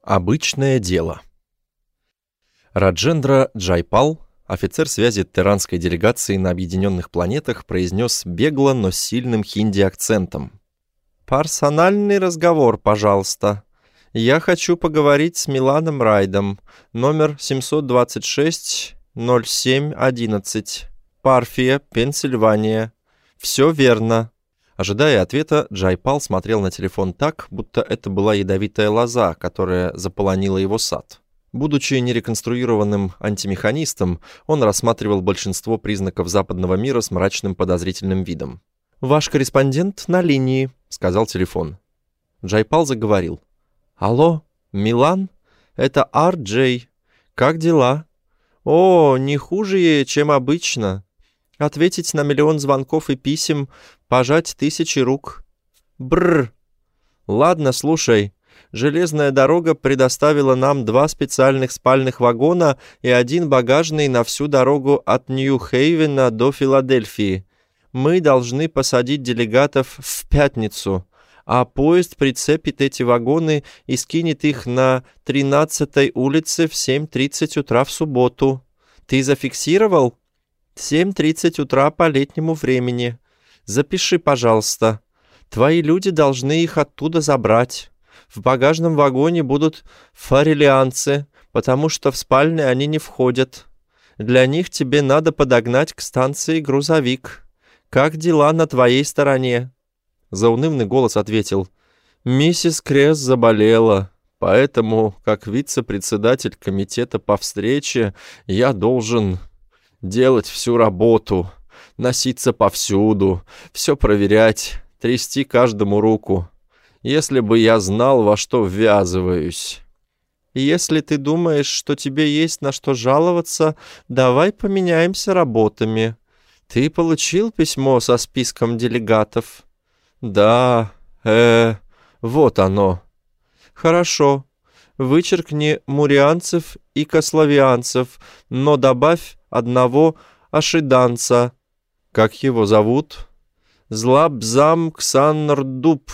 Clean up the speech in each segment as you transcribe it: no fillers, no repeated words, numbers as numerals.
Обычное дело. Раджендра Джайпал, офицер связи терранской делегации на Объединенных Планетах, произнес бегло, но с сильным хинди-акцентом. «Персональный разговор, пожалуйста. Я хочу поговорить с Миланом Райдом, номер 726-07-11, Парфия, Пенсильвания. Все верно». Ожидая ответа, Джайпал смотрел на телефон так, будто это была ядовитая лоза, которая заполонила его сад. Будучи нереконструированным антимеханистом, он рассматривал большинство признаков западного мира с мрачным подозрительным видом. «Ваш корреспондент на линии», — сказал телефон. Джайпал заговорил. «Алло, Милан? Это Ар-Джей. Как дела?» «О, не хуже, чем обычно. Ответить на миллион звонков и писем, пожать 1000 рук. Бррр. Ладно, слушай. Железная дорога предоставила нам 2 специальных спальных вагона и 1 багажный на всю дорогу от Нью-Хейвена до Филадельфии. Мы должны посадить делегатов в пятницу, а поезд прицепит эти вагоны и скинет их на 13-й улице в 7:30 утра в субботу. Ты зафиксировал? 7:30 утра по летнему времени. Запиши, пожалуйста. Твои люди должны их оттуда забрать. В багажном вагоне будут форелианцы, потому что в спальне они не входят. Для них тебе надо подогнать к станции грузовик. Как дела на твоей стороне?» Заунывный голос ответил: «Миссис Кресс заболела, поэтому, как вице-председатель комитета по встрече, я должен делать всю работу, носиться повсюду, все проверять, трясти каждому руку. Если бы я знал, во что ввязываюсь». «Если ты думаешь, что тебе есть на что жаловаться, давай поменяемся работами. Ты получил письмо со списком делегатов?» «Да, вот оно». «Хорошо. Вычеркни мурианцев и кословианцев, но добавь одного ашиданца». «Как его зовут?» «Злабзам Ксаннрдуб».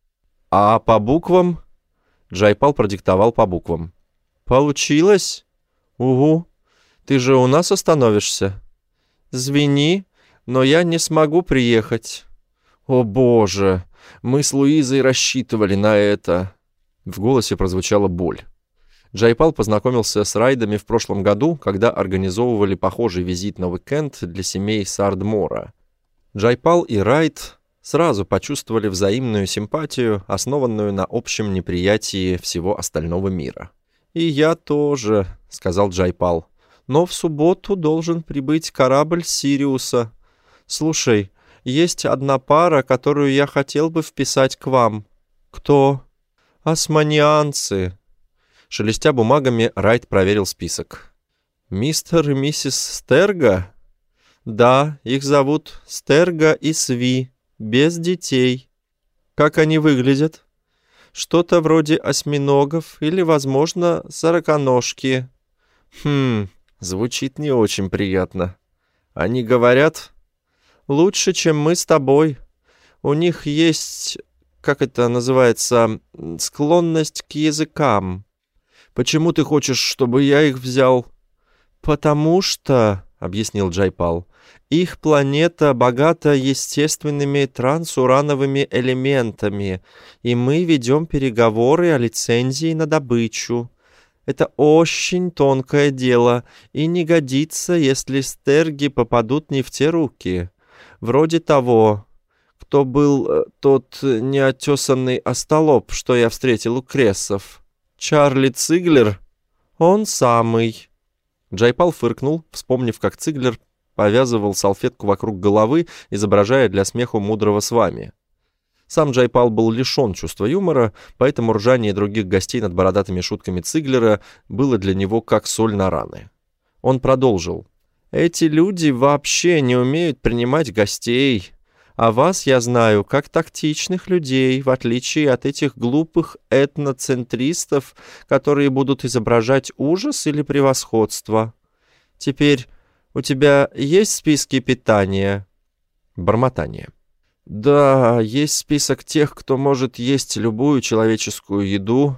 «А по буквам?» Джайпал продиктовал по буквам. «Получилось?» «Угу. Ты же у нас остановишься?» «Звени, но я не смогу приехать». «О боже, мы с Луизой рассчитывали на это». В голосе прозвучала боль. Джайпал познакомился с Райдами в прошлом году, когда организовывали похожий визит на уикенд для семей Сардмора. Джайпал и Райд сразу почувствовали взаимную симпатию, основанную на общем неприятии всего остального мира. «И я тоже», — сказал Джайпал. «Но в субботу должен прибыть корабль Сириуса. Слушай, есть одна пара, которую я хотел бы вписать к вам». «Кто?» «Османианцы». Шелестя бумагами, Райт проверил список. «Мистер и миссис Стерга?» «Да, их зовут Стерга и Сви, без детей». «Как они выглядят?» «Что-то вроде осьминогов или, возможно, сороконожки». Звучит не очень приятно. Они говорят: «Лучше, чем мы с тобой. У них есть, как это называется, склонность к языкам». «Почему ты хочешь, чтобы я их взял?» «Потому что», — объяснил Джайпал, «их планета богата естественными трансурановыми элементами, и мы ведем переговоры о лицензии на добычу. Это очень тонкое дело, и не годится, если стерги попадут не в те руки. Вроде того, кто был тот неотесанный остолоп, что я встретил у Крессов. Чарли Циглер? Он самый». Джайпал фыркнул, вспомнив, как Циглер повязывал салфетку вокруг головы, изображая для смеху мудрого свами. Сам Джайпал был лишен чувства юмора, поэтому ржание других гостей над бородатыми шутками Циглера было для него как соль на раны. Он продолжил: «Эти люди вообще не умеют принимать гостей, а вас я знаю как тактичных людей, в отличие от этих глупых этноцентристов, которые будут изображать ужас или превосходство. Теперь у тебя есть списки питания?» Бормотание. «Да, есть список тех, кто может есть любую человеческую еду,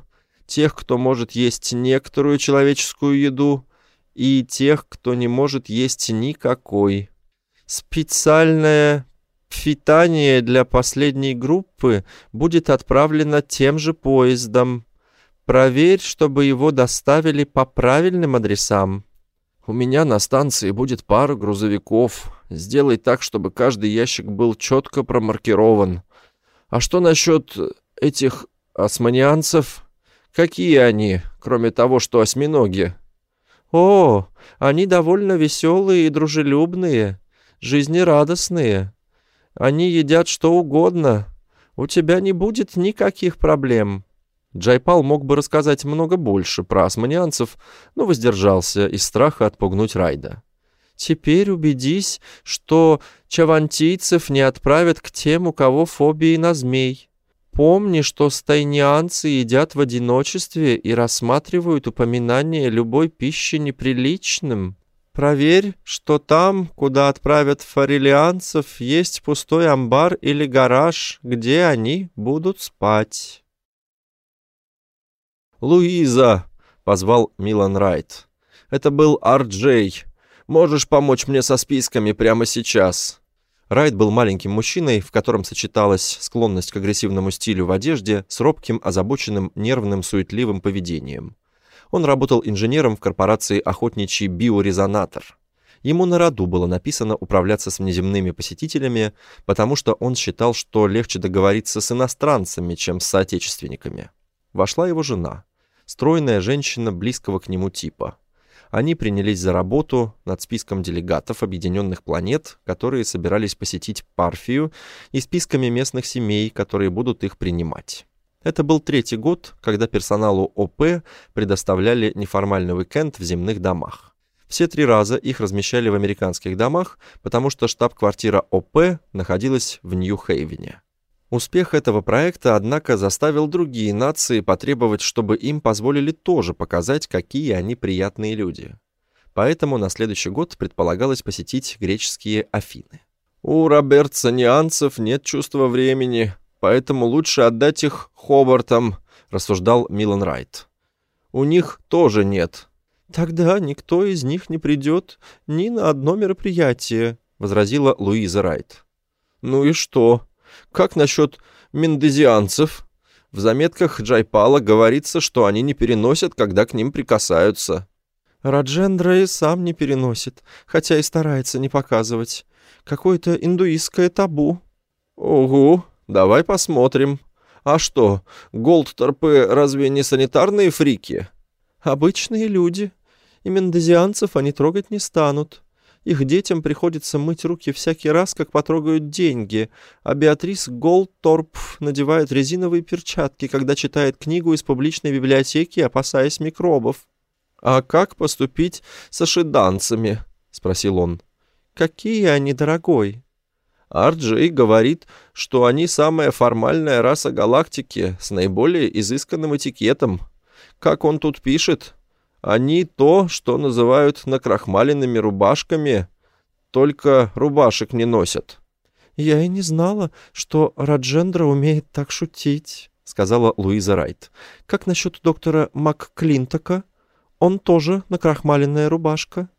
тех, кто может есть некоторую человеческую еду, и тех, кто не может есть никакой. Специальное питание для последней группы будет отправлено тем же поездом. Проверь, чтобы его доставили по правильным адресам. У меня на станции будет пара грузовиков. Сделай так, чтобы каждый ящик был четко промаркирован. А что насчет этих османианцев? Какие они, кроме того, что осьминоги? О, они довольно веселые и дружелюбные, жизнерадостные. Они едят что угодно. У тебя не будет никаких проблем. Джайпал мог бы рассказать много больше про османианцев, но воздержался из страха отпугнуть Райда. Теперь убедись, что чавантийцев не отправят к тем, у кого фобии на змей. Помни, что стайнианцы едят в одиночестве и рассматривают упоминание любой пищи неприличным. Проверь, что там, куда отправят форелианцев, есть пустой амбар или гараж, где они будут спать. «Луиза!» — позвал Милан Райт. «Это был Ар-Джей. Можешь помочь мне со списками прямо сейчас?» Райт был маленьким мужчиной, в котором сочеталась склонность к агрессивному стилю в одежде с робким, озабоченным, нервным, суетливым поведением. Он работал инженером в корпорации «Охотничий биорезонатор». Ему на роду было написано управляться с внеземными посетителями, потому что он считал, что легче договориться с иностранцами, чем с соотечественниками. Вошла его жена, стройная женщина близкого к нему типа. Они принялись за работу над списком делегатов объединенных планет, которые собирались посетить Парфию, и списками местных семей, которые будут их принимать. Это был 3-й год, когда персоналу ОП предоставляли неформальный уикенд в земных домах. Все 3 раза их размещали в американских домах, потому что штаб-квартира ОП находилась в Нью-Хейвене. Успех этого проекта, однако, заставил другие нации потребовать, чтобы им позволили тоже показать, какие они приятные люди. Поэтому на следующий год предполагалось посетить греческие Афины. «У робертсонианцев нет чувства времени, поэтому лучше отдать их Хобартам», — рассуждал Милан Райт. «У них тоже нет». «Тогда никто из них не придет ни на одно мероприятие», — возразила Луиза Райт. «Ну и что? Как насчет мендезианцев? В заметках Джайпала говорится, что они не переносят, когда к ним прикасаются». «Раджендра и сам не переносит, хотя и старается не показывать. Какое-то индуистское табу». «Угу, давай посмотрим. А что, голдторпы разве не санитарные фрики?» «Обычные люди. И мендезианцев они трогать не станут. Их детям приходится мыть руки всякий раз, как потрогают деньги, а Беатрис Голдторп надевает резиновые перчатки, когда читает книгу из публичной библиотеки, опасаясь микробов». «А как поступить с ашиданцами?» — спросил он. «Какие они, дорогой?» «Ар-Джей говорит, что они самая формальная раса галактики с наиболее изысканным этикетом. Как он тут пишет, они то, что называют накрахмаленными рубашками, только рубашек не носят». «Я и не знала, что Раджендра умеет так шутить», — сказала Луиза Райт. «Как насчет доктора МакКлинтока? Он тоже накрахмаленная рубашка».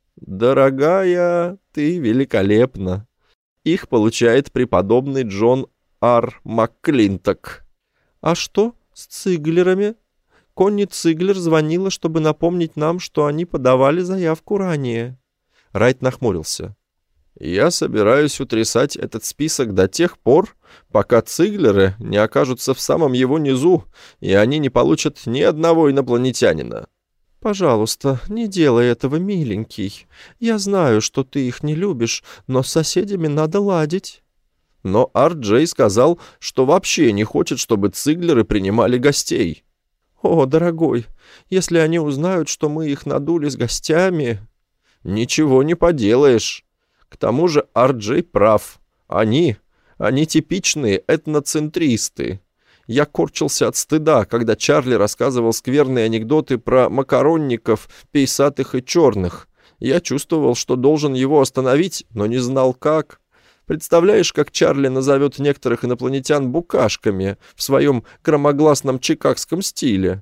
«Дорогая, ты великолепна. Их получает преподобный Джон Ар МакКлинток». «А что с Циглерами? Конни Циглер звонила, чтобы напомнить нам, что они подавали заявку ранее». Райт нахмурился. «Я собираюсь утрясать этот список до тех пор, пока Циглеры не окажутся в самом его низу, и они не получат ни одного инопланетянина». «Пожалуйста, не делай этого, миленький. Я знаю, что ты их не любишь, но с соседями надо ладить». «Но Ар-Джей сказал, что вообще не хочет, чтобы Циглеры принимали гостей». «О, дорогой, если они узнают, что мы их надули с гостями...» «Ничего не поделаешь. К тому же Ар-Джей прав. Они типичные этноцентристы». Я корчился от стыда, когда Чарли рассказывал скверные анекдоты про макаронников, пейсатых и черных. Я чувствовал, что должен его остановить, но не знал как. Представляешь, как Чарли назовет некоторых инопланетян букашками в своем громогласном чикагском стиле?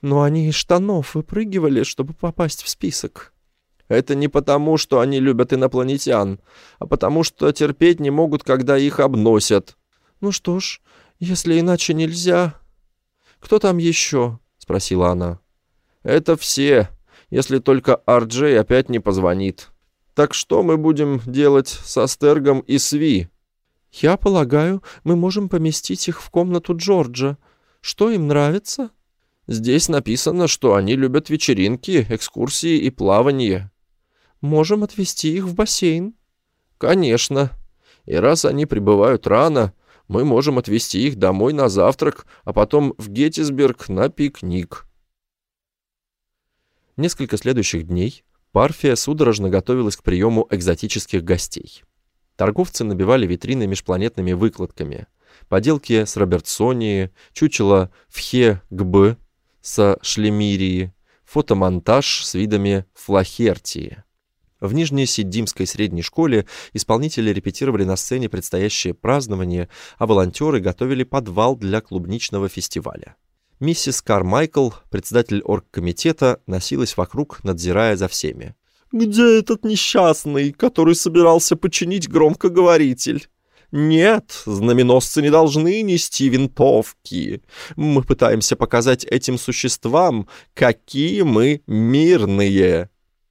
Но они из штанов выпрыгивали, чтобы попасть в список. Это не потому, что они любят инопланетян, а потому, что терпеть не могут, когда их обносят. Ну что ж, если иначе нельзя... Кто там еще? Спросила она. Это все, если только Ар-Джей опять не позвонит. Так что мы будем делать со Стергом и Сви? Я полагаю, мы можем поместить их в комнату Джорджа. Что им нравится? Здесь написано, что они любят вечеринки, экскурсии и плавание. Можем отвезти их в бассейн. Конечно. И раз они прибывают рано, мы можем отвезти их домой на завтрак, а потом в Геттисберг на пикник. Несколько следующих дней Парфия судорожно готовилась к приему экзотических гостей. Торговцы набивали витрины межпланетными выкладками. Поделки с Робертсонии, чучело Фхе-Гб со Шлемирии, фотомонтаж с видами Флахертии. В Нижней Сиддимской средней школе исполнители репетировали на сцене предстоящее празднование, а волонтеры готовили подвал для клубничного фестиваля. Миссис Кармайкл, председатель оргкомитета, носилась вокруг, надзирая за всеми. «Где этот несчастный, который собирался починить громкоговоритель? Нет, знаменосцы не должны нести винтовки. Мы пытаемся показать этим существам, какие мы мирные».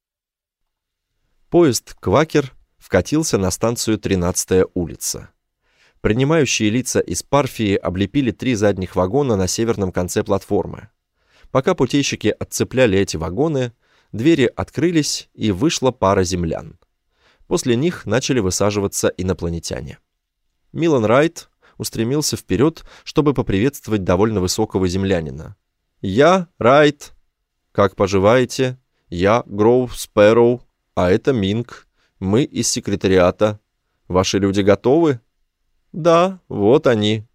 Поезд «Квакер» вкатился на станцию 13-я улица. Принимающие лица из Парфии облепили 3 задних вагона на северном конце платформы. Пока путейщики отцепляли эти вагоны, двери открылись, и вышла пара землян. После них начали высаживаться инопланетяне. Милан Райт устремился вперед, чтобы поприветствовать довольно высокого землянина. «Я Райт. Как поживаете? Я Гроув Спэроу, а это Минг. Мы из секретариата. Ваши люди готовы?» «Да, вот они».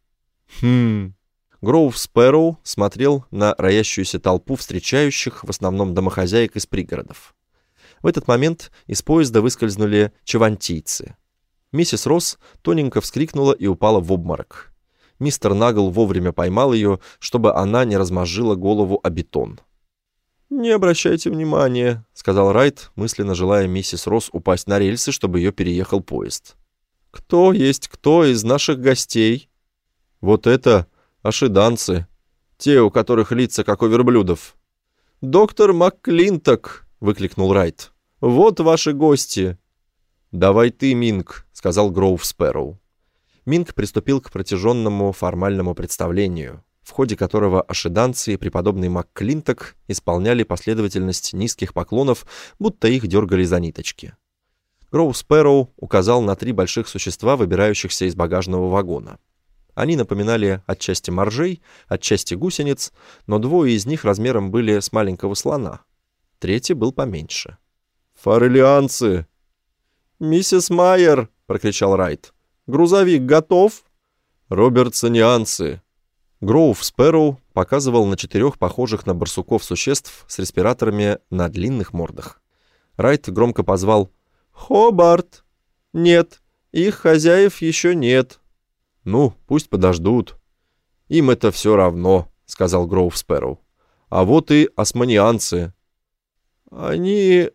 Гроув Спэроу смотрел на роящуюся толпу встречающих, в основном домохозяек из пригородов. В этот момент из поезда выскользнули чавантийцы. Миссис Росс тоненько вскрикнула и упала в обморок. Мистер Нагл вовремя поймал ее, чтобы она не размозжила голову о бетон. «Не обращайте внимания», — сказал Райт, мысленно желая миссис Росс упасть на рельсы, чтобы ее переехал поезд. «Кто есть кто из наших гостей?» «Вот это ошиданцы, те, у которых лица как у верблюдов». «Доктор МакКлинток», — выкликнул Райт. «Вот ваши гости». «Давай ты, Минг», — сказал Гроув Спэроу. Минг приступил к протяженному формальному представлению, в ходе которого ошиданцы и преподобный МакКлинток исполняли последовательность низких поклонов, будто их дергали за ниточки. Гроув Спэроу указал на 3 больших существа, выбирающихся из багажного вагона. Они напоминали отчасти моржей, отчасти гусениц, но 2 из них размером были с маленького слона. 3 был поменьше. «Форелианцы!» «Миссис Майер!» — прокричал Райт. «Грузовик готов?» «Робертсонианцы!» Гроув Спэроу показывал на 4 похожих на барсуков существ с респираторами на длинных мордах. Райт громко позвал «Хобарт!» «Нет, их хозяев еще нет». «Ну, пусть подождут». «Им это все равно», — сказал Гроув Спэроу. «А вот и османианцы». «Они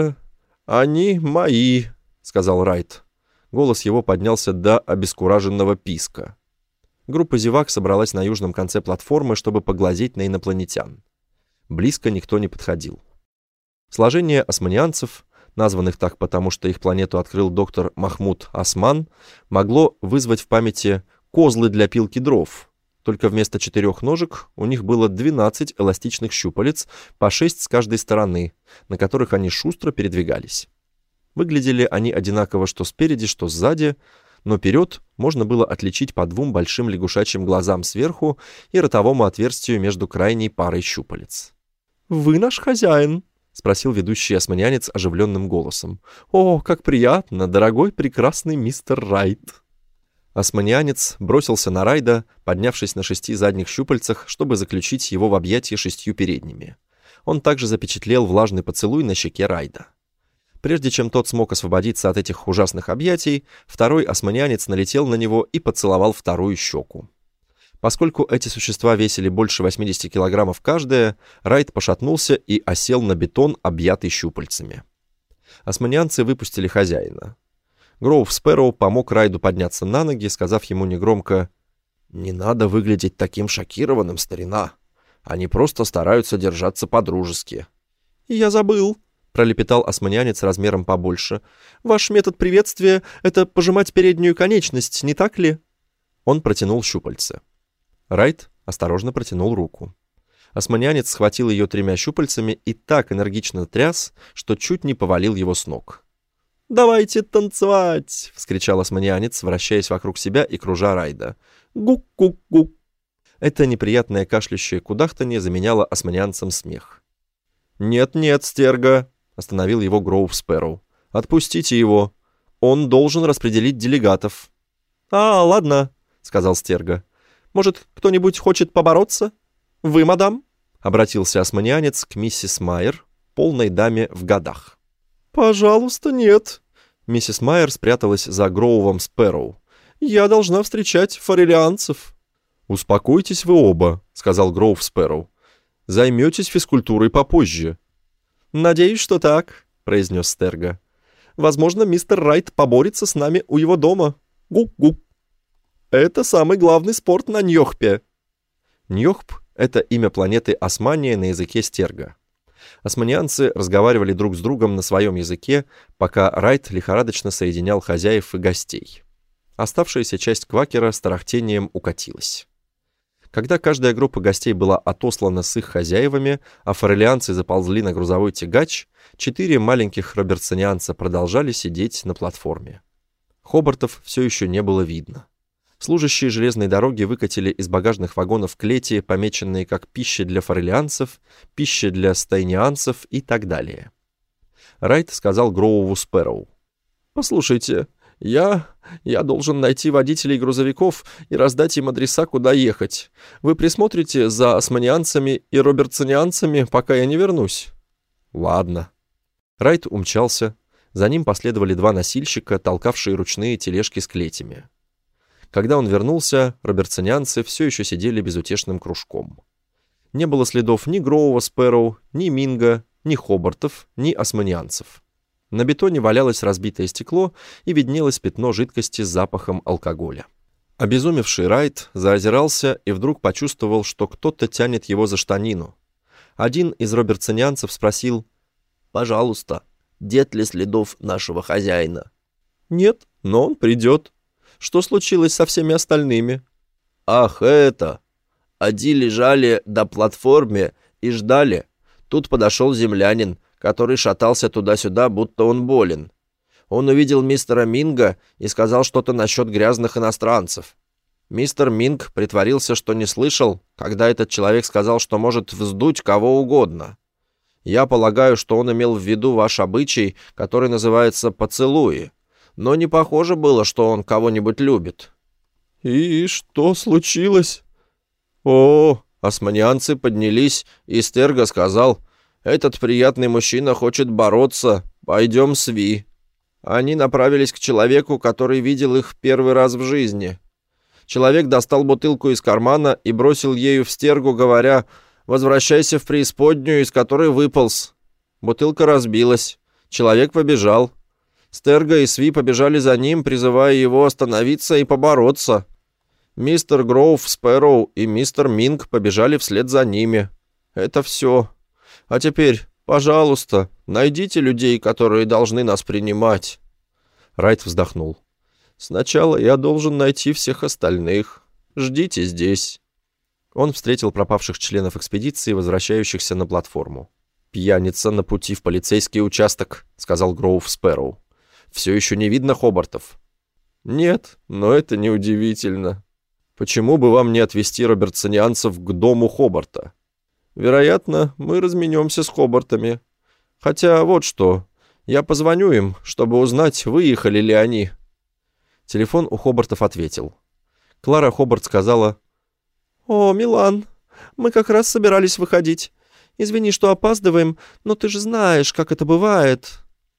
мои», — сказал Райт. Голос его поднялся до обескураженного писка. Группа зевак собралась на южном конце платформы, чтобы поглазеть на инопланетян. Близко никто не подходил. Сложение османианцев, названных так потому, что их планету открыл доктор Махмуд Осман, могло вызвать в памяти козлы для пилки дров. Только вместо 4 ножек у них было 12 эластичных щупалец, по 6 с каждой стороны, на которых они шустро передвигались. Выглядели они одинаково что спереди, что сзади, но вперед можно было отличить по 2 большим лягушачьим глазам сверху и ротовому отверстию между крайней парой щупалец. «Вы наш хозяин?» — спросил ведущий османянец оживленным голосом. «О, как приятно, дорогой прекрасный мистер Райт!» Османянец бросился на Райда, поднявшись на 6 задних щупальцах, чтобы заключить его в объятия 6 передними. Он также запечатлел влажный поцелуй на щеке Райда. Прежде чем тот смог освободиться от этих ужасных объятий, второй османянец налетел на него и поцеловал вторую щеку. Поскольку эти существа весили больше 80 килограммов каждое, Райт пошатнулся и осел на бетон, объятый щупальцами. Османианцы выпустили хозяина. Гроув Спэроу помог Райду подняться на ноги, сказав ему негромко: «Не надо выглядеть таким шокированным, старина. Они просто стараются держаться по-дружески». «Я забыл», — пролепетал османианец размером побольше. «Ваш метод приветствия — это пожимать переднюю конечность, не так ли?» Он протянул щупальце. Райт осторожно протянул руку. Османианец схватил ее 3 щупальцами и так энергично тряс, что чуть не повалил его с ног. «Давайте танцевать!» — вскричал османианец, вращаясь вокруг себя и кружа Райда. «Гук-гук-гук!» Это неприятное кашляющее кудахтанье заменяло османианцам смех. «Нет-нет, Стерга!» — остановил его Гроув Спэроу. «Отпустите его. Он должен распределить делегатов». «Ладно», — сказал Стерга. «Может, кто-нибудь хочет побороться? Вы, мадам?» — обратился османианец к миссис Майер, полной даме в годах. «Пожалуйста, нет». Миссис Майер спряталась за Гроувом Спэроу. «Я должна встречать форелианцев». «Успокойтесь вы оба», — сказал Гроув Спэроу. «Займетесь физкультурой попозже». «Надеюсь, что так», — произнес Стерга. «Возможно, мистер Райт поборется с нами у его дома. Гук-гук. Это самый главный спорт на Ньохпе». Ньохп — это имя планеты Османия на языке Стерга. Османианцы разговаривали друг с другом на своем языке, пока Райт лихорадочно соединял хозяев и гостей. Оставшаяся часть квакера с тарахтением укатилась. Когда каждая группа гостей была отослана с их хозяевами, а форелианцы заползли на грузовой тягач, 4 маленьких робертсонианца продолжали сидеть на платформе. Хобартов все еще не было видно. Служащие железной дороги выкатили из багажных вагонов клети, помеченные как пища для форелианцев, пища для стайнианцев и так далее. Райт сказал Гроуву Спэроу: «Послушайте, я должен найти водителей грузовиков и раздать им адреса, куда ехать. Вы присмотрите за османианцами и робертсонианцами, пока я не вернусь». «Ладно». Райт умчался. За ним последовали 2 носильщика, толкавшие ручные тележки с клетями. Когда он вернулся, робертсонианцы все еще сидели безутешным кружком. Не было следов ни Гроува Спэроу, ни Минга, ни Хобартов, ни османианцев. На бетоне валялось разбитое стекло и виднелось пятно жидкости с запахом алкоголя. Обезумевший Райт заозирался и вдруг почувствовал, что кто-то тянет его за штанину. Один из робертсонианцев спросил: «Пожалуйста, нет ли следов нашего хозяина?» «Нет, но он придет. Что случилось со всеми остальными?» «Ах, это! Они лежали на платформе и ждали. Тут подошел землянин, который шатался туда-сюда, будто он болен. Он увидел мистера Минга и сказал что-то насчет грязных иностранцев. Мистер Минг притворился, что не слышал, когда этот человек сказал, что может вздуть кого угодно. Я полагаю, что он имел в виду ваш обычай, который называется поцелуи. Но не похоже было, что он кого-нибудь любит». «И что случилось?» «О, османианцы поднялись, и Стерга сказал: «Этот приятный мужчина хочет бороться, пойдем сви». Они направились к человеку, который видел их первый раз в жизни. Человек достал бутылку из кармана и бросил ею в Стергу, говоря: «Возвращайся в преисподнюю, из которой выполз». Бутылка разбилась. Человек побежал. Стерга и Сви побежали за ним, призывая его остановиться и побороться. Мистер Гроув Спэроу и мистер Минг побежали вслед за ними. Это все. А теперь, пожалуйста, найдите людей, которые должны нас принимать». Райт вздохнул. «Сначала я должен найти всех остальных. Ждите здесь». Он встретил пропавших членов экспедиции, возвращающихся на платформу. «Пьяница на пути в полицейский участок», — сказал Гроув Спэроу. «Все еще не видно Хобартов?» «Нет, но это неудивительно. Почему бы вам не отвезти робертсонианцев к дому Хобарта? Вероятно, мы разменемся с Хобартами. Хотя вот что, я позвоню им, чтобы узнать, выехали ли они». Телефон у Хобартов ответил. Клара Хобарт сказала: «О, Милан, мы как раз собирались выходить. Извини, что опаздываем, но ты же знаешь, как это бывает».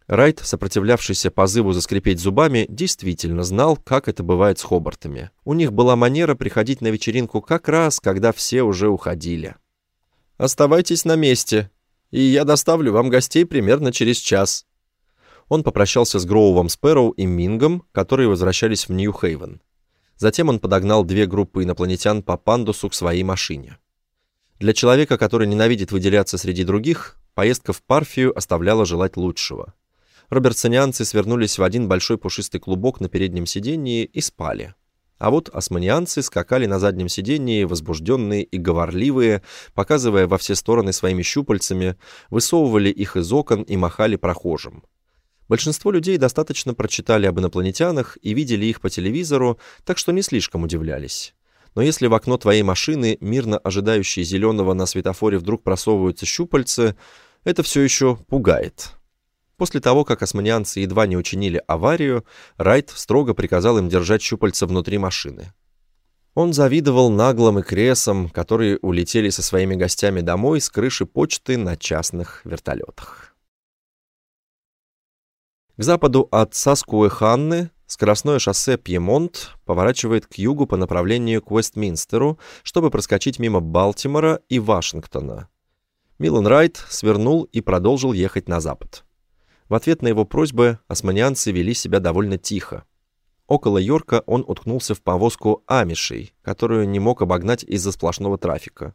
Райт, сопротивлявшийся позыву заскрипеть зубами, действительно знал, как это бывает с хобартами. У них была манера приходить на вечеринку как раз, когда все уже уходили. «Оставайтесь на месте, и я доставлю вам гостей примерно через час». Он попрощался с Гроувом Спэроу и Мингом, которые возвращались в Нью-Хейвен. Затем он подогнал 2 группы инопланетян по пандусу к своей машине. Для человека, который ненавидит выделяться среди других, поездка в Парфию оставляла желать лучшего. Робертсонианцы свернулись в один большой пушистый клубок на переднем сидении и спали. А вот османианцы скакали на заднем сидении, возбужденные и говорливые, показывая во все стороны своими щупальцами, высовывали их из окон и махали прохожим. Большинство людей достаточно прочитали об инопланетянах и видели их по телевизору, так что не слишком удивлялись. Но если в окно твоей машины, мирно ожидающие зеленого на светофоре, вдруг просовываются щупальцы, это все еще пугает. После того, как османианцы едва не учинили аварию, Райт строго приказал им держать щупальца внутри машины. Он завидовал наглым и кресам, которые улетели со своими гостями домой с крыши почты на частных вертолетах. К западу от Саскуэ-Ханны скоростное шоссе Пьемонт поворачивает к югу по направлению к Уэстминстеру, чтобы проскочить мимо Балтимора и Вашингтона. Милан Райт свернул и продолжил ехать на запад. В ответ на его просьбы османианцы вели себя довольно тихо. Около Йорка он уткнулся в повозку амишей, которую не мог обогнать из-за сплошного трафика.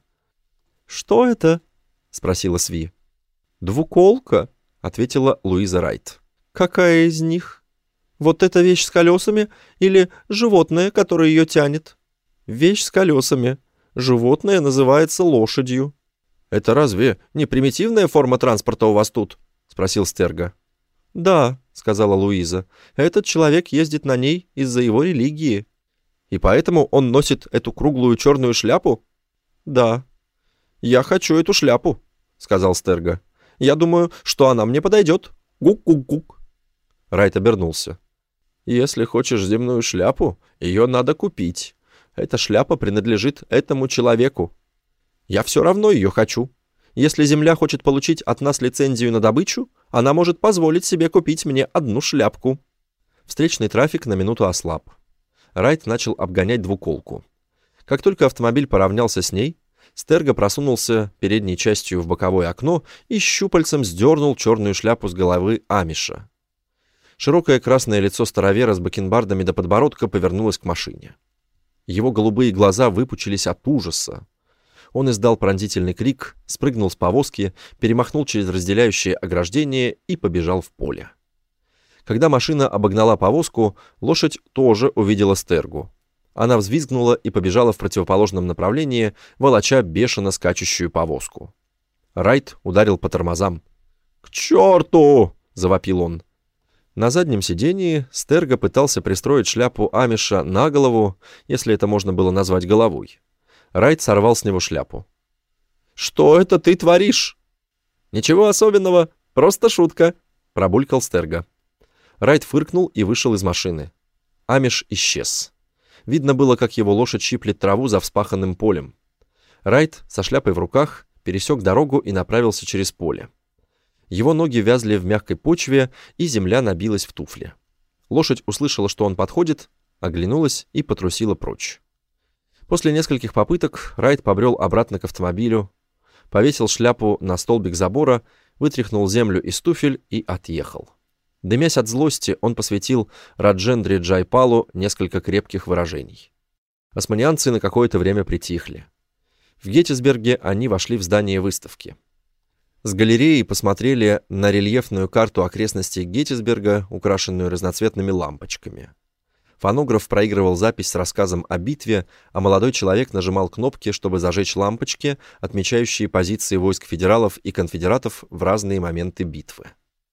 «Что это?» — спросила Сви. «Двуколка», — ответила Луиза Райт. «Какая из них? Вот эта вещь с колесами или животное, которое ее тянет?» «Вещь с колесами. Животное называется лошадью». «Это разве не примитивная форма транспорта у вас тут?» — спросил Стерго. «Да», — сказала Луиза, — «этот человек ездит на ней из-за его религии». «И поэтому он носит эту круглую черную шляпу?» «Да». «Я хочу эту шляпу», — сказал Стерго. «Я думаю, что она мне подойдет. Гук-гук-гук». Райт обернулся. «Если хочешь земную шляпу, ее надо купить. Эта шляпа принадлежит этому человеку. Я все равно ее хочу. Если Земля хочет получить от нас лицензию на добычу, она может позволить себе купить мне одну шляпку». Встречный трафик на минуту ослаб. Райт начал обгонять двуколку. Как только автомобиль поравнялся с ней, Стерго просунулся передней частью в боковое окно и щупальцем сдернул черную шляпу с головы амиша. Широкое красное лицо старовера с бакенбардами до подбородка повернулось к машине. Его голубые глаза выпучились от ужаса. Он издал пронзительный крик, спрыгнул с повозки, перемахнул через разделяющее ограждение и побежал в поле. Когда машина обогнала повозку, лошадь тоже увидела Стергу. Она взвизгнула и побежала в противоположном направлении, волоча бешено скачущую повозку. Райт ударил по тормозам. «К черту!» — завопил он. На заднем сидении Стерго пытался пристроить шляпу амиша на голову, если это можно было назвать головой. Райт сорвал с него шляпу. «Что это ты творишь?» «Ничего особенного, просто шутка», — пробулькал Стерго. Райт фыркнул и вышел из машины. Амиш исчез. Видно было, как его лошадь щиплет траву за вспаханным полем. Райт со шляпой в руках пересек дорогу и направился через поле. Его ноги вязли в мягкой почве, и земля набилась в туфли. Лошадь услышала, что он подходит, оглянулась и потрусила прочь. После нескольких попыток Райт побрел обратно к автомобилю, повесил шляпу на столбик забора, вытряхнул землю из туфель и отъехал. Дымясь от злости, он посвятил Раджендре Джайпалу несколько крепких выражений. Османианцы на какое-то время притихли. В Геттисберге они вошли в здание выставки. С галереи посмотрели на рельефную карту окрестностей Геттисберга, украшенную разноцветными лампочками. Фонограф проигрывал запись с рассказом о битве, а молодой человек нажимал кнопки, чтобы зажечь лампочки, отмечающие позиции войск федералов и конфедератов в разные моменты битвы.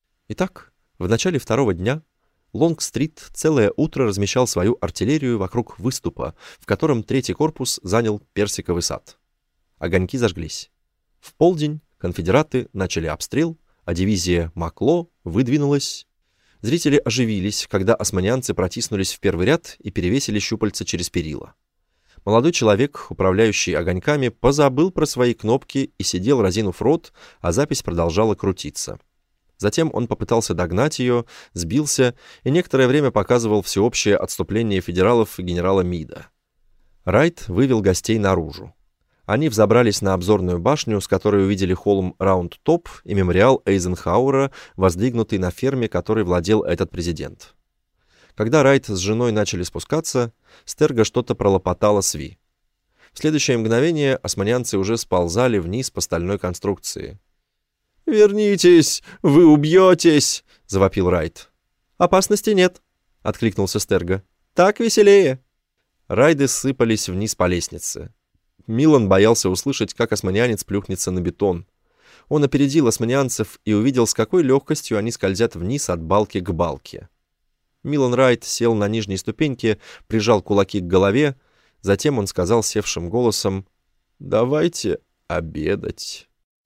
Итак, в начале второго дня Лонг-стрит целое утро размещал свою артиллерию вокруг выступа, в котором третий корпус занял персиковый сад. Огоньки зажглись. В полдень конфедераты начали обстрел, а дивизия Макло выдвинулась. Зрители оживились, когда османианцы протиснулись в первый ряд и перевесили щупальца через перила. Молодой человек, управляющий огоньками, позабыл про свои кнопки и сидел, разинув рот, а запись продолжала крутиться. Затем он попытался догнать ее, сбился и некоторое время показывал всеобщее отступление федералов и генерала Мида. Райт вывел гостей наружу. Они взобрались на обзорную башню, с которой увидели холм Раунд-Топ и мемориал Эйзенхауэра, воздвигнутый на ферме, которой владел этот президент. Когда Райт с женой начали спускаться, Стерга что-то пролопотала Сви. В следующее мгновение османянцы уже сползали вниз по стальной конструкции. «Вернитесь! Вы убьетесь!» — завопил Райт. «Опасности нет», — откликнулся Стерга. «Так веселее!» Райды сыпались вниз по лестнице. Милан боялся услышать, как османянец плюхнется на бетон. Он опередил османянцев и увидел, с какой легкостью они скользят вниз от балки к балке. Милан Райт сел на нижней ступеньке, прижал кулаки к голове, затем он сказал севшим голосом: «Давайте обедать».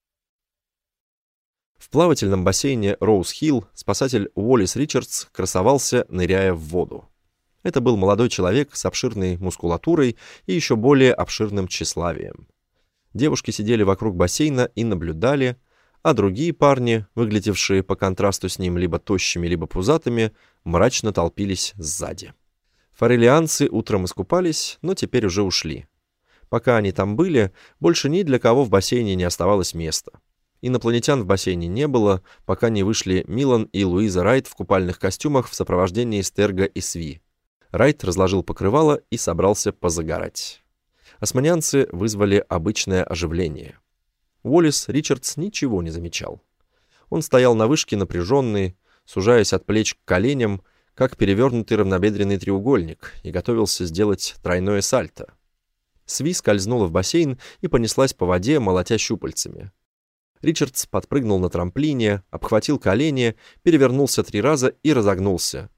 В плавательном бассейне Роуз-Хилл спасатель Уоллес Ричардс красовался, ныряя в воду. Это был молодой человек с обширной мускулатурой и еще более обширным тщеславием. Девушки сидели вокруг бассейна и наблюдали, а другие парни, выглядевшие по контрасту с ним либо тощими, либо пузатыми, мрачно толпились сзади. Форелианцы утром искупались, но теперь уже ушли. Пока они там были, больше ни для кого в бассейне не оставалось места. Инопланетян в бассейне не было, пока не вышли Милан и Луиза Райт в купальных костюмах в сопровождении Стерга и Сви. Райт разложил покрывало и собрался позагорать. Османянцы вызвали обычное оживление. Уоллес Ричардс ничего не замечал. Он стоял на вышке напряженный, сужаясь от плеч к коленям, как перевернутый равнобедренный треугольник, и готовился сделать тройное сальто. Сви скользнула в бассейн и понеслась по воде, молотя щупальцами. Ричардс подпрыгнул на трамплине, обхватил колени, перевернулся 3 раза и разогнулся.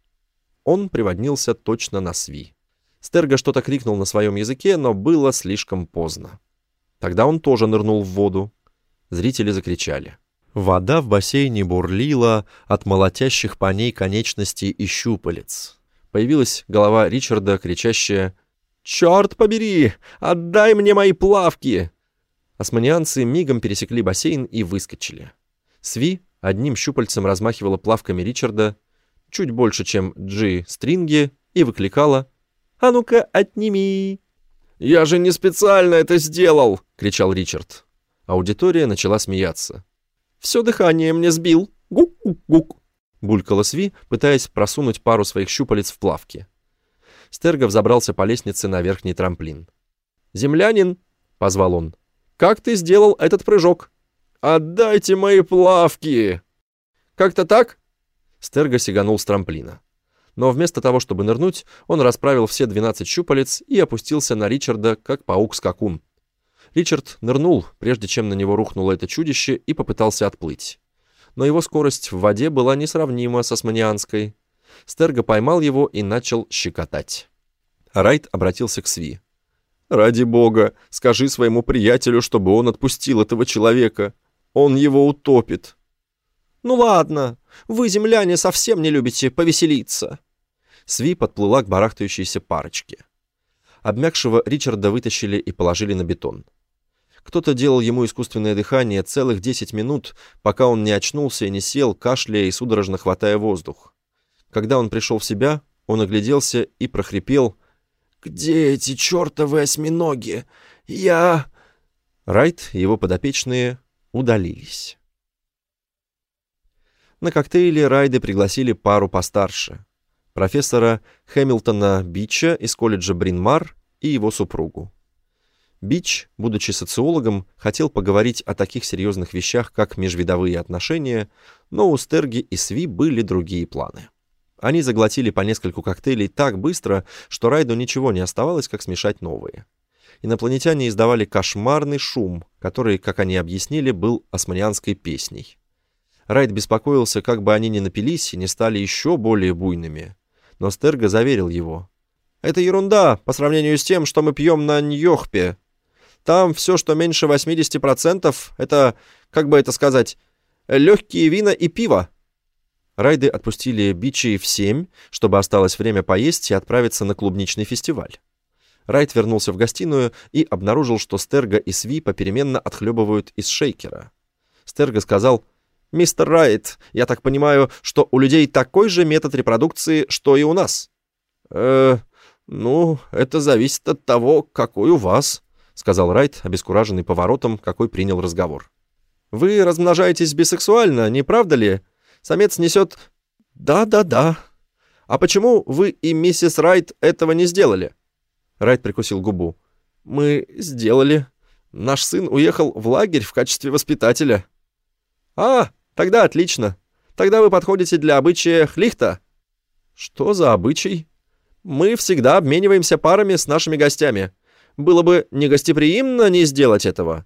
Он приводнился точно на Сви. Стерга что-то крикнул на своем языке, но было слишком поздно. Тогда он тоже нырнул в воду. Зрители закричали. Вода в бассейне бурлила от молотящих по ней конечностей и щупалец. Появилась голова Ричарда, кричащая: «Черт побери! Отдай мне мои плавки!» Османианцы мигом пересекли бассейн и выскочили. Сви одним щупальцем размахивала плавками Ричарда, чуть больше, чем Джи-стринги, и выкликала: «А ну-ка, отними!» «Я же не специально это сделал!» — кричал Ричард. Аудитория начала смеяться. «Все дыхание мне сбил! Гук-гук-гук!» — булькала Сви, пытаясь просунуть пару своих щупалец в плавки. Стерга взобрался по лестнице на верхний трамплин. «Землянин!» — позвал он. «Как ты сделал этот прыжок?» «Отдайте мои плавки!» «Как-то так?» Стерга сиганул с трамплина. Но вместо того, чтобы нырнуть, он расправил все 12 щупалец и опустился на Ричарда, как паук-скакун. Ричард нырнул, прежде чем на него рухнуло это чудище, и попытался отплыть. Но его скорость в воде была несравнима с османианской. Стерга поймал его и начал щекотать. Райт обратился к Сви. «Ради бога, скажи своему приятелю, чтобы он отпустил этого человека. Он его утопит». «Ну ладно, вы, земляне, совсем не любите повеселиться». Сви подплыла к барахтающейся парочке. Обмякшего Ричарда вытащили и положили на бетон. Кто-то делал ему искусственное дыхание целых 10 минут, пока он не очнулся и не сел, кашляя и судорожно хватая воздух. Когда он пришел в себя, он огляделся и прохрипел: «Где эти чертовы осьминоги? Я...» Райт и его подопечные удалились. На коктейле Райды пригласили пару постарше. Профессора Хэмилтона Бича из колледжа Брин-Мар и его супругу. Бич, будучи социологом, хотел поговорить о таких серьезных вещах, как межвидовые отношения, но у Стерги и Сви были другие планы. Они заглотили по нескольку коктейлей так быстро, что Райду ничего не оставалось, как смешать новые. Инопланетяне издавали кошмарный шум, который, как они объяснили, был османианской песней. Райд беспокоился, как бы они не напились и не стали еще более буйными. Но Стерга заверил его: «Это ерунда по сравнению с тем, что мы пьем на Ньохпе. Там все, что меньше 80%, это, как бы это сказать, легкие вина и пиво». Райды отпустили Бичи в 7, чтобы осталось время поесть и отправиться на клубничный фестиваль. Райт вернулся в гостиную и обнаружил, что Стерга и Сви попеременно отхлебывают из шейкера. Стерга сказал: «Мистер Райт, я так понимаю, что у людей такой же метод репродукции, что и у нас?» «Ну, это зависит от того, какой у вас», — сказал Райт, обескураженный поворотом, какой принял разговор. «Вы размножаетесь бисексуально, не правда ли? Самец несет...» «Да. А почему вы и миссис Райт этого не сделали?» Райт прикусил губу. «Мы сделали. Наш сын уехал в лагерь в качестве воспитателя». «А, тогда отлично. Тогда вы подходите для обычая Хлихта». «Что за обычай?» «Мы всегда обмениваемся парами с нашими гостями. Было бы негостеприимно не сделать этого».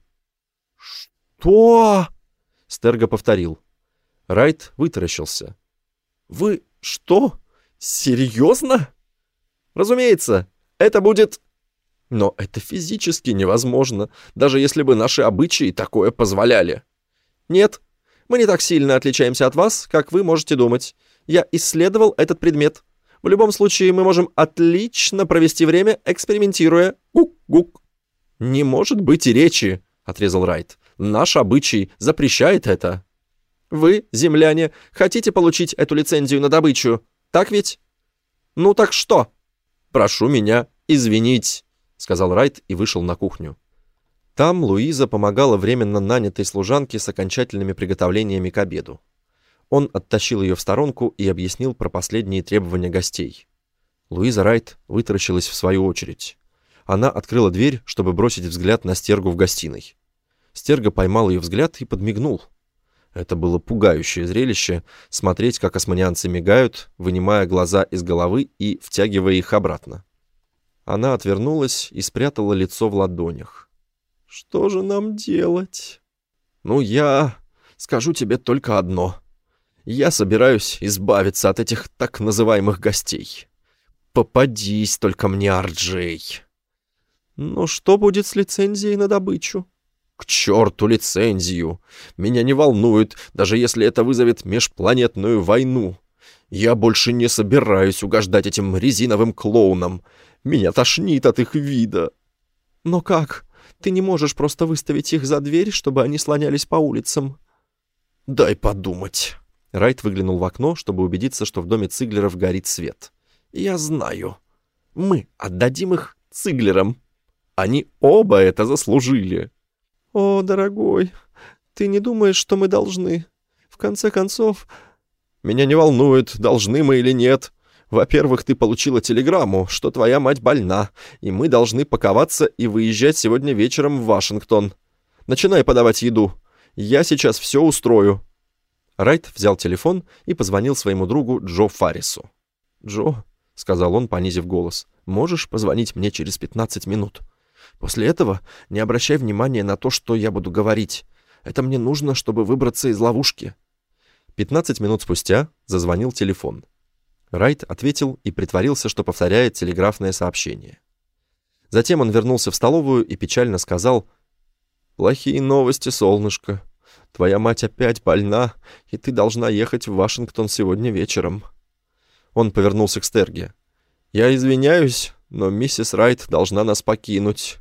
«Что?» — Стерго повторил. Райт вытаращился. «Вы что? Серьезно?» «Разумеется, это будет...» «Но это физически невозможно, даже если бы наши обычаи такое позволяли». «Нет, мы не так сильно отличаемся от вас, как вы можете думать. Я исследовал этот предмет. В любом случае, мы можем отлично провести время, экспериментируя. Гук-гук». «Не может быть и речи», — отрезал Райт. «Наш обычай запрещает это». «Вы, земляне, хотите получить эту лицензию на добычу, так ведь?» «Ну так что?» «Прошу меня извинить», — сказал Райт и вышел на кухню. Там Луиза помогала временно нанятой служанке с окончательными приготовлениями к обеду. Он оттащил ее в сторонку и объяснил про последние требования гостей. Луиза Райт вытаращилась в свою очередь. Она открыла дверь, чтобы бросить взгляд на Стергу в гостиной. Стерго поймал ее взгляд и подмигнул. Это было пугающее зрелище — смотреть, как османианцы мигают, вынимая глаза из головы и втягивая их обратно. Она отвернулась и спрятала лицо в ладонях. «Что же нам делать?» «Ну, я скажу тебе только одно. Я собираюсь избавиться от этих так называемых гостей. Попадись только мне, Арджей». «Но что будет с лицензией на добычу?» «К черту лицензию! Меня не волнует, даже если это вызовет межпланетную войну. Я больше не собираюсь угождать этим резиновым клоунам. Меня тошнит от их вида». «Но как? Ты не можешь просто выставить их за дверь, чтобы они слонялись по улицам?» «Дай подумать». Райт выглянул в окно, чтобы убедиться, что в доме Циглеров горит свет. «Я знаю. Мы отдадим их Циглерам. Они оба это заслужили». «О, дорогой, ты не думаешь, что мы должны? В конце концов...» «Меня не волнует, должны мы или нет. Во-первых, ты получила телеграмму, что твоя мать больна, и мы должны паковаться и выезжать сегодня вечером в Вашингтон. Начинай подавать еду. Я сейчас все устрою». Райт взял телефон и позвонил своему другу Джо Фаррису. «Джо», — сказал он, понизив голос, — «можешь позвонить мне через 15 минут? После этого не обращай внимания на то, что я буду говорить. Это мне нужно, чтобы выбраться из ловушки». 15 минут спустя зазвонил телефон. Райт ответил и притворился, что повторяет телеграфное сообщение. Затем он вернулся в столовую и печально сказал: «Плохие новости, солнышко. Твоя мать опять больна, и ты должна ехать в Вашингтон сегодня вечером». Он повернулся к Стерге. «Я извиняюсь, но миссис Райт должна нас покинуть».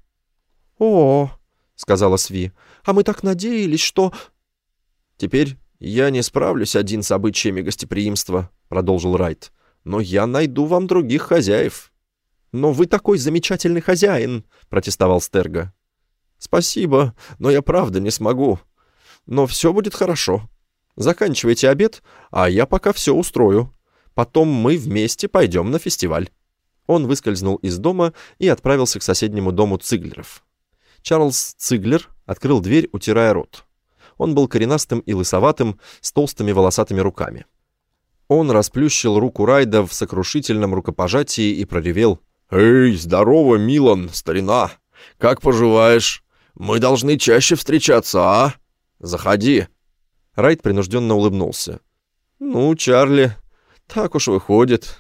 «О, — сказала Сви, — а мы так надеялись, что...» «Теперь я не справлюсь один с обычаями гостеприимства, — продолжил Райт, — но я найду вам других хозяев». «Но вы такой замечательный хозяин, — протестовал Стерго. «Спасибо, но я правда не смогу. Но все будет хорошо. Заканчивайте обед, а я пока все устрою. Потом мы вместе пойдем на фестиваль». Он выскользнул из дома и отправился к соседнему дому Циглеров. Чарльз Циглер открыл дверь, утирая рот. Он был коренастым и лысоватым, с толстыми волосатыми руками. Он расплющил руку Райда в сокрушительном рукопожатии и проревел: «Эй, здорово, Милан, старина! Как поживаешь? Мы должны чаще встречаться, а? Заходи!» Райд принужденно улыбнулся. «Ну, Чарли, так уж выходит.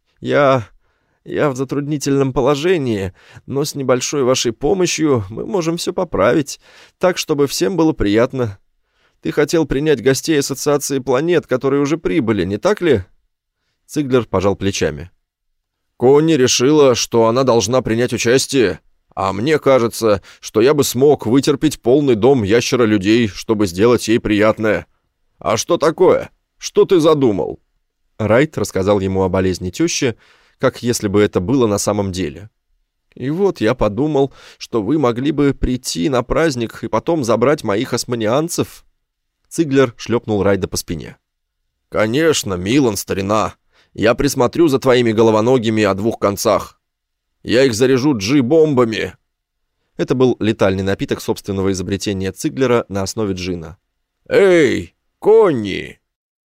Я в затруднительном положении, но с небольшой вашей помощью мы можем все поправить, так, чтобы всем было приятно. Ты хотел принять гостей Ассоциации планет, которые уже прибыли, не так ли?» Циглер пожал плечами. «Конни решила, что она должна принять участие, а мне кажется, что я бы смог вытерпеть полный дом ящера-людей, чтобы сделать ей приятное. «А что такое? Что ты задумал?» Райт рассказал ему о болезни тещи, как если бы это было на самом деле. «И вот я подумал, что вы могли бы прийти на праздник и потом забрать моих османианцев». Циглер шлепнул Райда по спине. «Конечно, Милан, старина. Я присмотрю за твоими головоногими о двух концах. Я их заряжу джи-бомбами». Это был летальный напиток собственного изобретения Циглера на основе джина. «Эй, Конни!»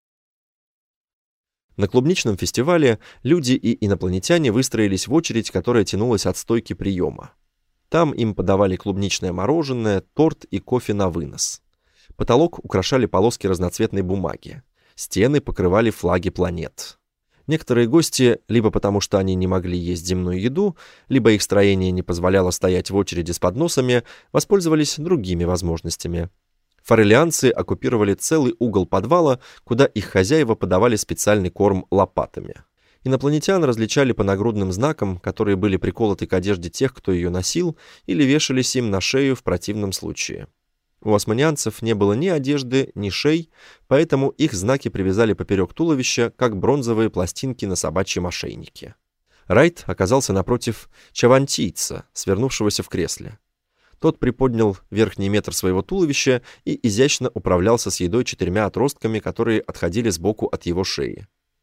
На клубничном фестивале люди и инопланетяне выстроились в очередь, которая тянулась от стойки приема. Там им подавали клубничное мороженое, торт и кофе на вынос. Потолок украшали полоски разноцветной бумаги. Стены покрывали флаги планет. Некоторые гости, либо потому что они не могли есть земную еду, либо их строение не позволяло стоять в очереди с подносами, воспользовались другими возможностями. Форелианцы оккупировали целый угол подвала, куда их хозяева подавали специальный корм лопатами. Инопланетян различали по нагрудным знакам, которые были приколоты к одежде тех, кто ее носил, или вешались им на шею в противном случае. У османианцев не было ни одежды, ни шей, поэтому их знаки привязали поперек туловища, как бронзовые пластинки на собачьем ошейнике. Райт оказался напротив чавантийца, свернувшегося в кресле. Тот приподнял верхний метр своего туловища и изящно управлялся с едой 4 отростками, которые отходили сбоку от его шеи.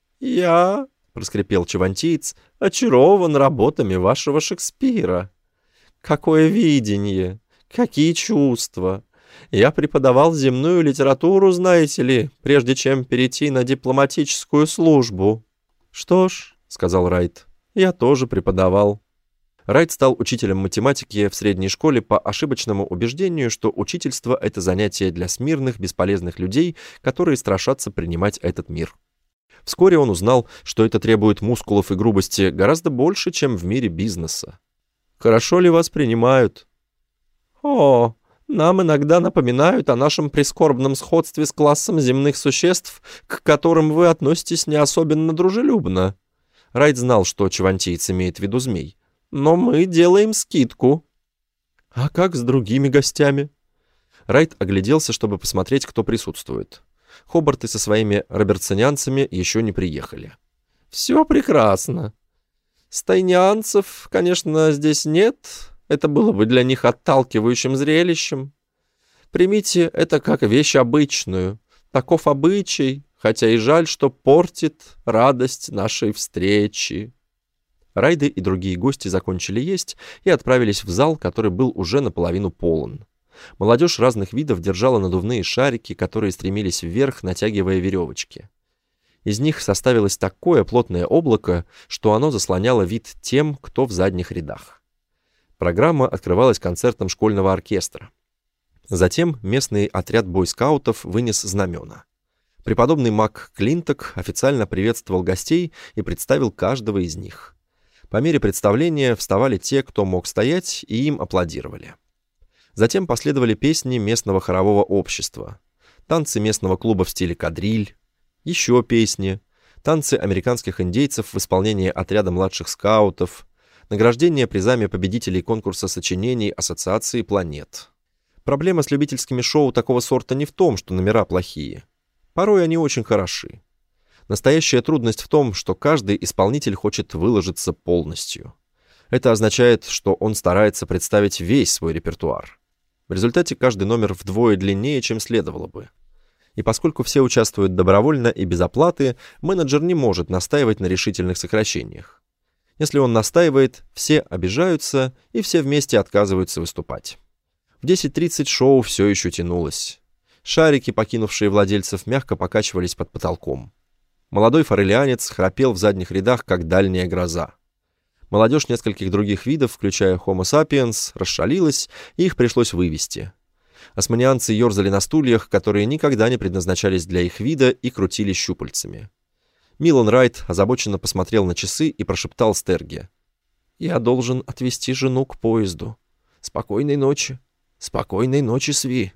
«Я, — проскрипел чавантиец, — очарован работами вашего Шекспира. Какое видение! Какие чувства! Я преподавал земную литературу, знаете ли, прежде чем перейти на дипломатическую службу». «Что ж, — сказал Райт, — я тоже преподавал». Райт стал учителем математики в средней школе по ошибочному убеждению, что учительство — это занятие для смирных, бесполезных людей, которые страшатся принимать этот мир. Вскоре он узнал, что это требует мускулов и грубости гораздо больше, чем в мире бизнеса. «Хорошо ли вас принимают?» «О, нам иногда напоминают о нашем прискорбном сходстве с классом земных существ, к которым вы относитесь не особенно дружелюбно». Райт знал, что чавантиец имеет в виду змей. «Но мы делаем скидку». «А как с другими гостями?» Райт огляделся, чтобы посмотреть, кто присутствует. Хобарты со своими робертсонианцами еще не приехали. «Все прекрасно. Стайнианцев, конечно, здесь нет. Это было бы для них отталкивающим зрелищем. Примите это как вещь обычную. Таков обычай, хотя и жаль, что портит радость нашей встречи». Райды и другие гости закончили есть и отправились в зал, который был уже наполовину полон. Молодежь разных видов держала надувные шарики, которые стремились вверх, натягивая веревочки. Из них составилось такое плотное облако, что оно заслоняло вид тем, кто в задних рядах. Программа открывалась концертом школьного оркестра. Затем местный отряд бойскаутов вынес знамена. Преподобный Мак Клинток официально приветствовал гостей и представил каждого из них. По мере представления вставали те, кто мог стоять, и им аплодировали. Затем последовали песни местного хорового общества, танцы местного клуба в стиле кадриль, еще песни, танцы американских индейцев в исполнении отряда младших скаутов, награждение призами победителей конкурса сочинений Ассоциации планет. Проблема с любительскими шоу такого сорта не в том, что номера плохие. Порой они очень хороши. Настоящая трудность в том, что каждый исполнитель хочет выложиться полностью. Это означает, что он старается представить весь свой репертуар. В результате каждый номер вдвое длиннее, чем следовало бы. И поскольку все участвуют добровольно и без оплаты, менеджер не может настаивать на решительных сокращениях. Если он настаивает, все обижаются, и все вместе отказываются выступать. В 10:30 шоу все еще тянулось. Шарики, покинувшие владельцев, мягко покачивались под потолком. Молодой форелианец храпел в задних рядах, как дальняя гроза. Молодежь нескольких других видов, включая Homo sapiens, расшалилась, и их пришлось вывести. Османианцы ерзали на стульях, которые никогда не предназначались для их вида, и крутили щупальцами. Милан Райт озабоченно посмотрел на часы и прошептал Стерге: «Я должен отвезти жену к поезду. Спокойной ночи. Спокойной ночи, Сви».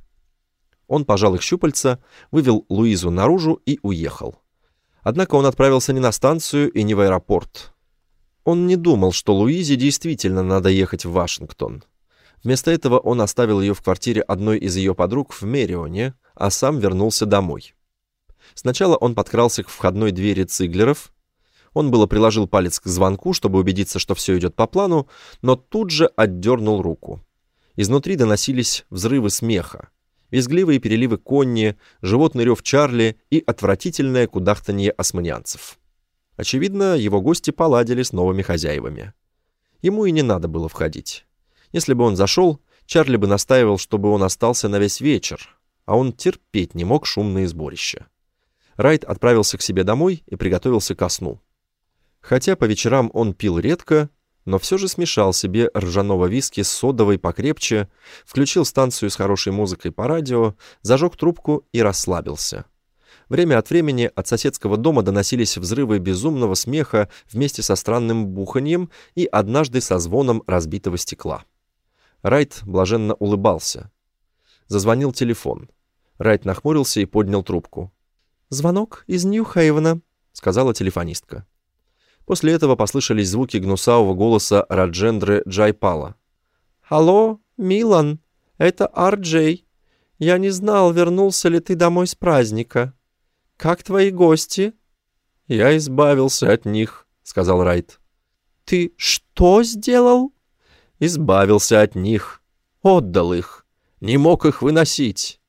Он пожал их щупальца, вывел Луизу наружу и уехал. Однако он отправился не на станцию и не в аэропорт. Он не думал, что Луизе действительно надо ехать в Вашингтон. Вместо этого он оставил ее в квартире одной из ее подруг в Мерионе, а сам вернулся домой. Сначала он подкрался к входной двери Циглеров. Он было приложил палец к звонку, чтобы убедиться, что все идет по плану, но тут же отдернул руку. Изнутри доносились взрывы смеха, визгливые переливы Конни, животный рев Чарли и отвратительное кудахтанье османянцев. Очевидно, его гости поладили с новыми хозяевами. Ему и не надо было входить. Если бы он зашел, Чарли бы настаивал, чтобы он остался на весь вечер, а он терпеть не мог шумные сборища. Райт отправился к себе домой и приготовился ко сну. Хотя по вечерам он пил редко, но все же смешал себе ржаного виски с содовой покрепче, включил станцию с хорошей музыкой по радио, зажег трубку и расслабился. Время от времени от соседского дома доносились взрывы безумного смеха вместе со странным буханьем и однажды со звоном разбитого стекла. Райт блаженно улыбался. Зазвонил телефон. Райт нахмурился и поднял трубку. «Звонок из Нью-Хейвена», — сказала телефонистка. После этого послышались звуки гнусавого голоса Раджендры Джайпала. «Алло, Милан, это Ар-Джей. Я не знал, вернулся ли ты домой с праздника. Как твои гости?» «Я избавился от них», — сказал Райт. «Ты что сделал?» «Избавился от них. Отдал их. Не мог их выносить».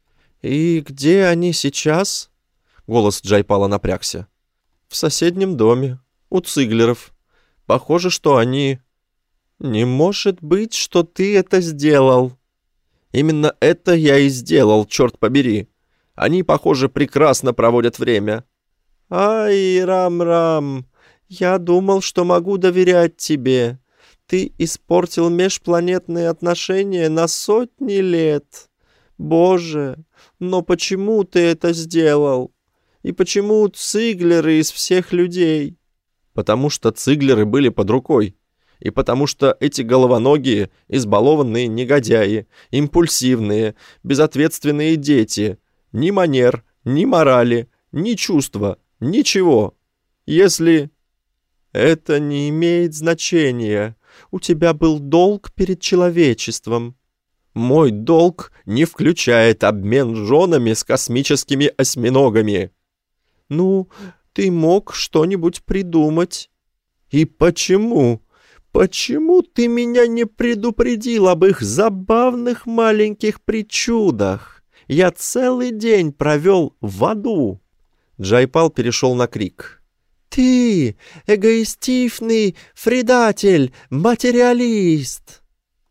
«И где они сейчас?» Голос Джайпала напрягся. «В соседнем доме. У Циглеров. Похоже, что они...» «Не может быть, что ты это сделал!» «Именно это я и сделал, черт побери. Они, похоже, прекрасно проводят время». «Ай, Рам-Рам, я думал, что могу доверять тебе. Ты испортил межпланетные отношения на сотни лет. Боже, но почему ты это сделал? И почему Циглеры из всех людей?» «Потому что Циглеры были под рукой. И потому что эти головоногие, избалованные негодяи, импульсивные, безответственные дети, ни манер, ни морали, ни чувства, ничего. Если...» «Это не имеет значения. У тебя был долг перед человечеством». «Мой долг не включает обмен женами с космическими осьминогами». «Ну, ты мог что-нибудь придумать». «И почему? Почему ты меня не предупредил об их забавных маленьких причудах? Я целый день провел в аду». Джайпал перешел на крик. «Ты эгоистичный предатель, материалист!»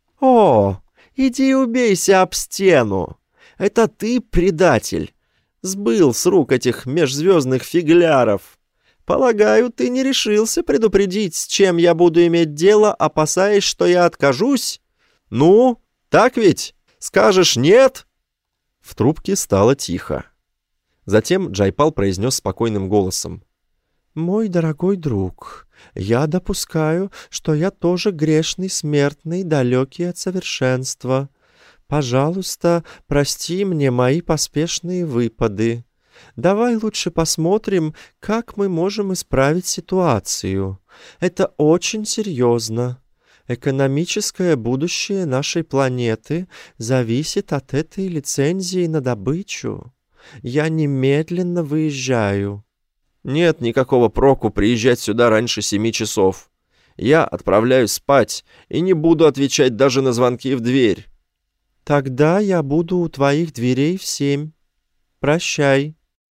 «О, иди убейся об стену! Это ты предатель! Сбыл с рук этих межзвездных фигляров! Полагаю, ты не решился предупредить, с чем я буду иметь дело, опасаясь, что я откажусь? Ну, так ведь? Скажешь нет?» В трубке стало тихо. Затем Джайпал произнес спокойным голосом. «Мой дорогой друг, я допускаю, что я тоже грешный смертный, далекий от совершенства. Пожалуйста, прости мне мои поспешные выпады. Давай лучше посмотрим, как мы можем исправить ситуацию. Это очень серьезно. Экономическое будущее нашей планеты зависит от этой лицензии на добычу. Я немедленно выезжаю». «Нет никакого проку приезжать сюда раньше 7 часов. Я отправляюсь спать и не буду отвечать даже на звонки в дверь». «Тогда я буду у твоих дверей в 7. Прощай».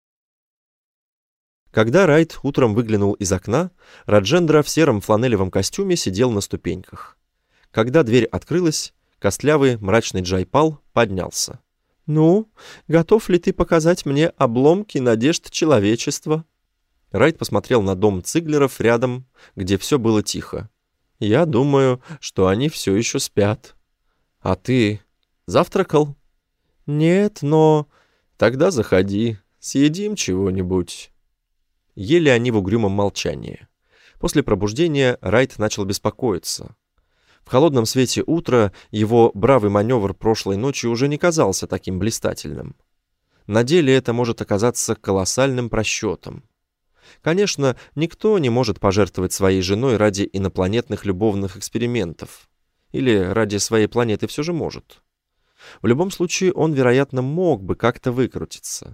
Когда Райт утром выглянул из окна, Раджендра в сером фланелевом костюме сидел на ступеньках. Когда дверь открылась, костлявый мрачный Джайпал поднялся. «Ну, готов ли ты показать мне обломки надежд человечества?» Райт посмотрел на дом Циглеров рядом, где все было тихо. «Я думаю, что они все еще спят». «А ты завтракал?» «Нет, но...» «Тогда заходи, съедим чего-нибудь». Ели они в угрюмом молчании. После пробуждения Райт начал беспокоиться. В холодном свете утра его бравый маневр прошлой ночи уже не казался таким блистательным. На деле это может оказаться колоссальным просчетом. Конечно, никто не может пожертвовать своей женой ради инопланетных любовных экспериментов. Или ради своей планеты все же может. В любом случае, он, вероятно, мог бы как-то выкрутиться.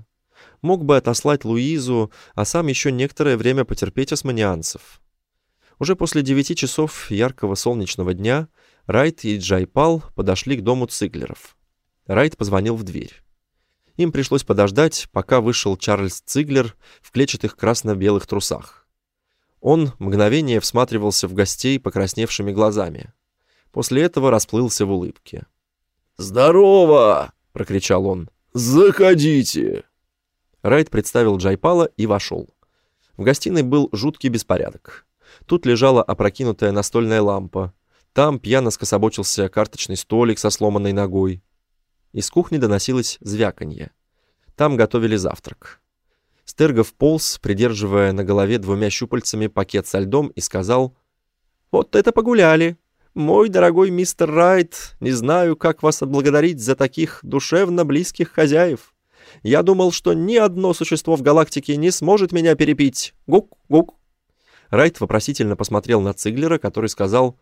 Мог бы отослать Луизу, а сам еще некоторое время потерпеть османианцев. Уже после 9 часов яркого солнечного дня Райт и Джайпал подошли к дому Циглеров. Райт позвонил в дверь. Им пришлось подождать, пока вышел Чарльз Циглер в клетчатых красно-белых трусах. Он мгновение всматривался в гостей покрасневшими глазами. После этого расплылся в улыбке. «Здорово!» — прокричал он. «Заходите!» Райт представил Джайпала и вошел. В гостиной был жуткий беспорядок. Тут лежала опрокинутая настольная лампа. Там пьяно скособочился карточный столик со сломанной ногой. Из кухни доносилось звяканье. Там готовили завтрак. Стерго вполз, придерживая на голове 2 щупальцами пакет со льдом, и сказал: «Вот это погуляли! Мой дорогой мистер Райт, не знаю, как вас отблагодарить за таких душевно близких хозяев. Я думал, что ни одно существо в галактике не сможет меня перепить. Гук-гук!» Райт вопросительно посмотрел на Циглера, который сказал: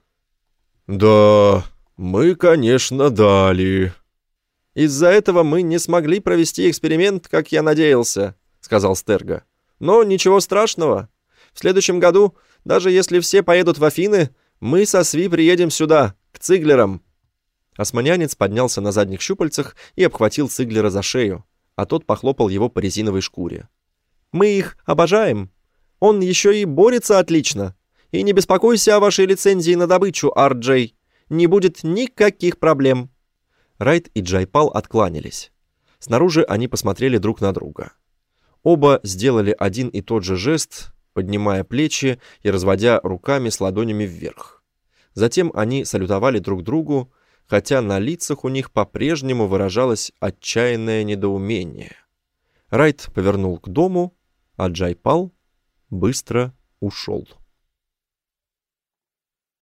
«Да, мы, конечно, дали». «Из-за этого мы не смогли провести эксперимент, как я надеялся», — сказал Стерго. «Но ничего страшного. В следующем году, даже если все поедут в Афины, мы со Сви приедем сюда, к Циглерам». Османянец поднялся на задних щупальцах и обхватил Циглера за шею, а тот похлопал его по резиновой шкуре. «Мы их обожаем. Он еще и борется отлично. И не беспокойся о вашей лицензии на добычу, Ар-Джей. Не будет никаких проблем». Райт и Джайпал откланялись. Снаружи они посмотрели друг на друга. Оба сделали один и тот же жест, поднимая плечи и разводя руками с ладонями вверх. Затем они салютовали друг другу, хотя на лицах у них по-прежнему выражалось отчаянное недоумение. Райт повернул к дому, а Джайпал быстро ушел.